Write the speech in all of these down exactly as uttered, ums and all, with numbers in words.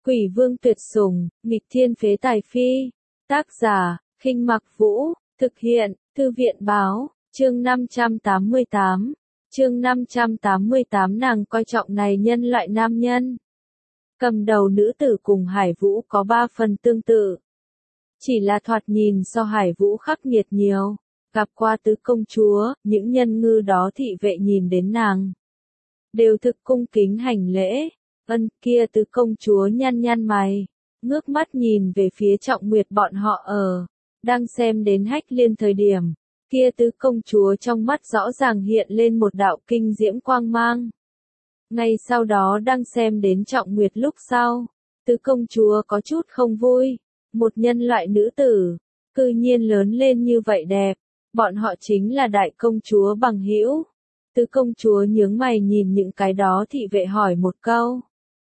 Quỷ vương tuyệt sủng, nghịch thiên phế tài phi. Tác giả, Khinh Mặc Vũ, thực hiện, Thư viện báo, chương năm trăm tám mươi tám. Chương năm trăm tám mươi tám nàng coi trọng này nhân loại nam nhân. Cầm đầu nữ tử cùng Hải Vũ có ba phần tương tự. Chỉ là thoạt nhìn so Hải Vũ khắc nghiệt nhiều. Gặp qua tứ công chúa, những nhân ngư đó thị vệ nhìn đến nàng. Đều thực cung kính hành lễ. Ân kia tứ công chúa nhăn nhăn mày. Ngước mắt nhìn về phía Trọng Nguyệt bọn họ ở. Đang xem đến Hách Liên thời điểm. Kia tứ công chúa trong mắt rõ ràng hiện lên một đạo kinh diễm quang mang. Ngay sau đó đang xem đến Trọng Nguyệt lúc sau. Tứ công chúa có chút không vui. Một nhân loại nữ tử. Cư nhiên lớn lên như vậy đẹp. Bọn họ chính là đại công chúa bằng hữu. Tứ công chúa nhướng mày nhìn những cái đó thị vệ hỏi một câu.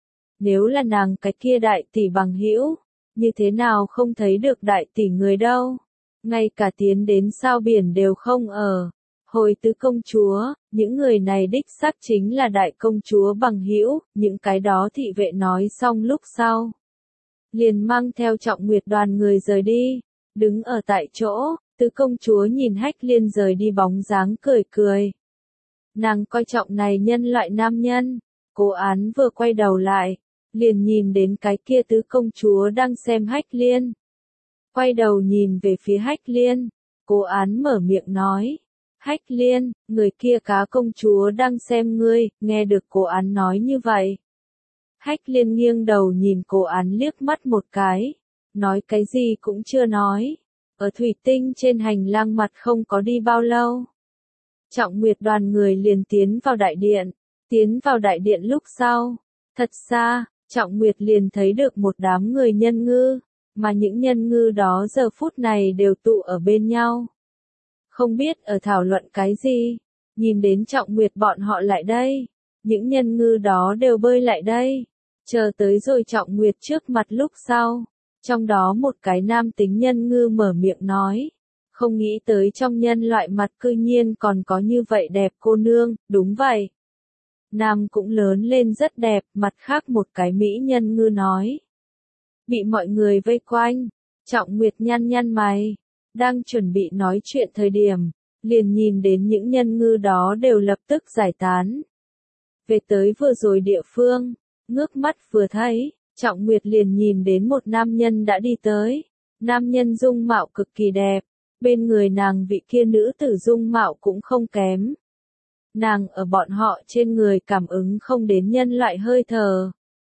Nếu là nàng cái kia đại tỷ bằng hữu, như thế nào không thấy được đại tỷ người đâu? Ngay cả tiến đến sao biển đều không ở. Hồi tứ công chúa, những người này đích xác chính là đại công chúa bằng hữu, những cái đó thị vệ nói xong lúc sau. Liền mang theo Trọng Nguyệt đoàn người rời đi, đứng ở tại chỗ, tứ công chúa nhìn Hách Liên rời đi bóng dáng cười cười. Nàng coi trọng này nhân loại nam nhân, Cố Án vừa quay đầu lại, liền nhìn đến cái kia tứ công chúa đang xem Hách Liên. Quay đầu nhìn về phía Hách Liên, Cố Án mở miệng nói. Hách Liên, người kia cá công chúa đang xem ngươi, nghe được Cố Án nói như vậy. Hách Liên nghiêng đầu nhìn Cố Án liếc mắt một cái, nói cái gì cũng chưa nói. Ở thủy tinh trên hành lang mặt không có đi bao lâu. Trọng Nguyệt đoàn người liền tiến vào đại điện, tiến vào đại điện lúc sau. Thật xa, Trọng Nguyệt liền thấy được một đám người nhân ngư, mà những nhân ngư đó giờ phút này đều tụ ở bên nhau. Không biết ở thảo luận cái gì, nhìn đến Trọng Nguyệt bọn họ lại đây, những nhân ngư đó đều bơi lại đây, chờ tới rồi Trọng Nguyệt trước mặt lúc sau. Trong đó một cái nam tính nhân ngư mở miệng nói, không nghĩ tới trong nhân loại mặt cư nhiên còn có như vậy đẹp cô nương, đúng vậy. Nam cũng lớn lên rất đẹp, mặt khác một cái mỹ nhân ngư nói. Bị mọi người vây quanh, Trọng Nguyệt nhăn nhăn mày, đang chuẩn bị nói chuyện thời điểm, liền nhìn đến những nhân ngư đó đều lập tức giải tán. Về tới vừa rồi địa phương, ngước mắt vừa thấy, Trọng Nguyệt liền nhìn đến một nam nhân đã đi tới. Nam nhân dung mạo cực kỳ đẹp, bên người nàng vị kia nữ tử dung mạo cũng không kém. Nàng ở bọn họ trên người cảm ứng không đến nhân loại hơi thở.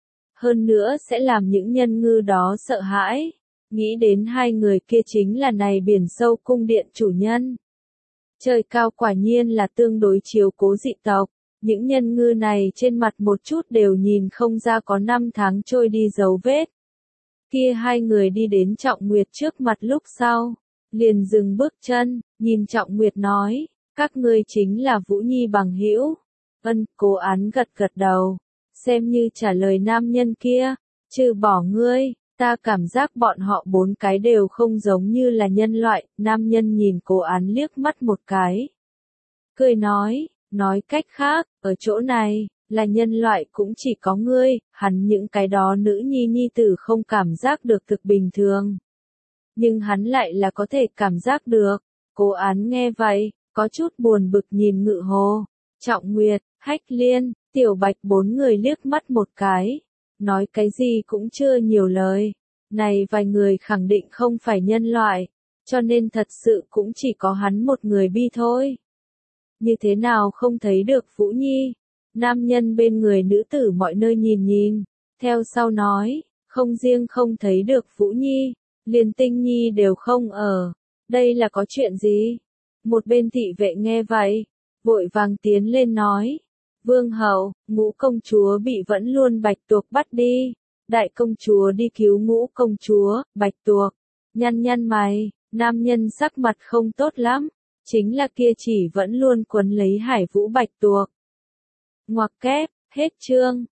Hơn nữa sẽ làm những nhân ngư đó sợ hãi. Nghĩ đến hai người kia chính là này biển sâu cung điện chủ nhân. Trời cao quả nhiên là tương đối chiếu cố dị tộc. Những nhân ngư này trên mặt một chút đều nhìn không ra có năm tháng trôi đi dấu vết. Kia hai người đi đến Trọng Nguyệt trước mặt lúc sau, liền dừng bước chân, nhìn Trọng Nguyệt nói, các ngươi chính là Vũ Nhi bằng hữu. Ân, Cố Án gật gật đầu, xem như trả lời nam nhân kia, trừ bỏ ngươi, ta cảm giác bọn họ bốn cái đều không giống như là nhân loại. Nam nhân nhìn Cố Án liếc mắt một cái, cười nói. Nói cách khác, ở chỗ này, là nhân loại cũng chỉ có ngươi, hắn những cái đó nữ nhi nhi tử không cảm giác được thực bình thường. Nhưng hắn lại là có thể cảm giác được. Cố Án nghe vậy, có chút buồn bực nhìn Ngự Hồ, Trọng Nguyệt, Hách Liên, Tiểu Bạch bốn người liếc mắt một cái. Nói cái gì cũng chưa nhiều lời. Này vài người khẳng định không phải nhân loại, cho nên thật sự cũng chỉ có hắn một người bi thôi. Như thế nào không thấy được Vũ Nhi? Nam nhân bên người nữ tử mọi nơi nhìn nhìn, theo sau nói, không riêng không thấy được Vũ Nhi, liền Tinh Nhi đều không ở. Đây là có chuyện gì? Một bên thị vệ nghe vậy, vội vàng tiến lên nói, Vương hậu, Ngũ công chúa bị vẫn luôn Bạch Tuộc bắt đi. Đại công chúa đi cứu Ngũ công chúa, Bạch Tuộc. Nhăn nhăn mày, nam nhân sắc mặt không tốt lắm. Chính là kia chỉ vẫn luôn quấn lấy Hải Vũ Bạch Tuộc. Ngoặc kép, hết chương.